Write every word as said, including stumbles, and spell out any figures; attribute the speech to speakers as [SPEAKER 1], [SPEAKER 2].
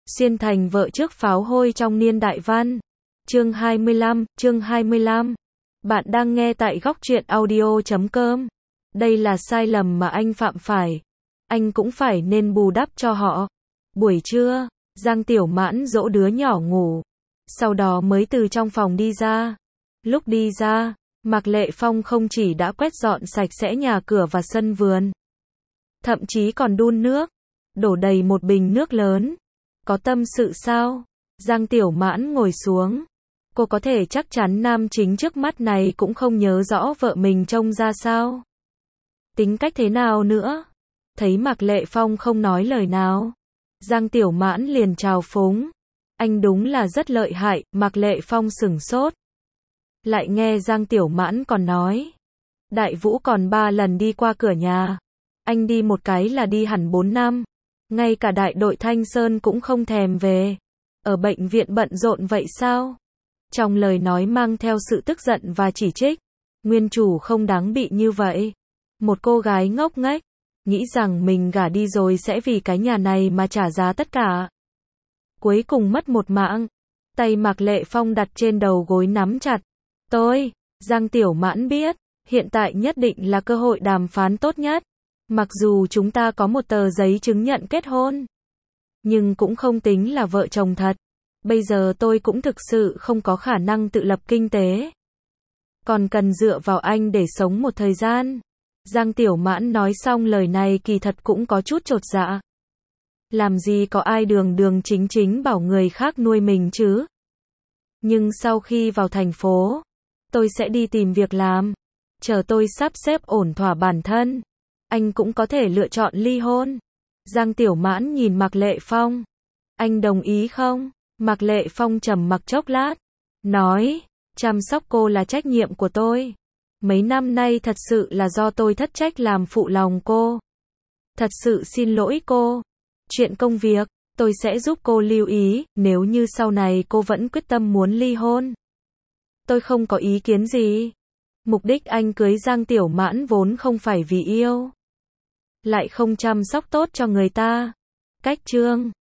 [SPEAKER 1] Xuyên thành vợ trước pháo hôi trong niên đại văn. Chương hai mươi lăm, chương hai mươi lăm. Bạn đang nghe tại góc truyện audio chấm com. Đây là sai lầm mà anh phạm phải. Anh cũng phải nên bù đắp cho họ. Buổi trưa, Giang Tiểu Mãn dỗ đứa nhỏ ngủ. Sau đó mới từ trong phòng đi ra. Lúc đi ra, Mạc Lệ Phong không chỉ đã quét dọn sạch sẽ nhà cửa và sân vườn, thậm chí còn đun nước, đổ đầy một bình nước lớn. Có tâm sự sao? Giang Tiểu Mãn ngồi xuống. Cô có thể chắc chắn nam chính trước mắt này cũng không nhớ rõ vợ mình trông ra sao, tính cách thế nào nữa. Thấy Mạc Lệ Phong không nói lời nào, Giang Tiểu Mãn liền trào phúng. Anh đúng là rất lợi hại. Mạc Lệ Phong sửng sốt. Lại nghe Giang Tiểu Mãn còn nói, Đại Vũ còn ba lần đi qua cửa nhà. Anh đi một cái là đi hẳn bốn năm. Ngay cả đại đội Thanh Sơn cũng không thèm về. Ở bệnh viện bận rộn vậy sao? Trong lời nói mang theo sự tức giận và chỉ trích. Nguyên chủ không đáng bị như vậy. Một cô gái ngốc nghếch, nghĩ rằng mình gả đi rồi sẽ vì cái nhà này mà trả giá tất cả. Cuối cùng mất một mạng. Tay Mạc Lệ Phong đặt trên đầu gối nắm chặt. Tôi, Giang Tiểu Mãn biết, hiện tại nhất định là cơ hội đàm phán tốt nhất. Mặc dù chúng ta có một tờ giấy chứng nhận kết hôn, nhưng cũng không tính là vợ chồng thật. Bây giờ tôi cũng thực sự không có khả năng tự lập kinh tế. Còn cần dựa vào anh để sống một thời gian. Giang Tiểu Mãn nói xong lời này kỳ thật cũng có chút chột dạ. Làm gì có ai đường đường chính chính bảo người khác nuôi mình chứ. Nhưng sau khi vào thành phố, tôi sẽ đi tìm việc làm. Chờ tôi sắp xếp ổn thỏa bản thân, anh cũng có thể lựa chọn ly hôn. Giang Tiểu Mãn nhìn Mạc Lệ Phong. Anh đồng ý không? Mạc Lệ Phong trầm mặc chốc lát, nói, chăm sóc cô là trách nhiệm của tôi. Mấy năm nay thật sự là do tôi thất trách làm phụ lòng cô. Thật sự xin lỗi cô. Chuyện công việc, tôi sẽ giúp cô lưu ý, nếu như sau này cô vẫn quyết tâm muốn ly hôn. Tôi không có ý kiến gì. Mục đích anh cưới Giang Tiểu Mãn vốn không phải vì yêu, lại không chăm sóc tốt cho người ta. Cách chương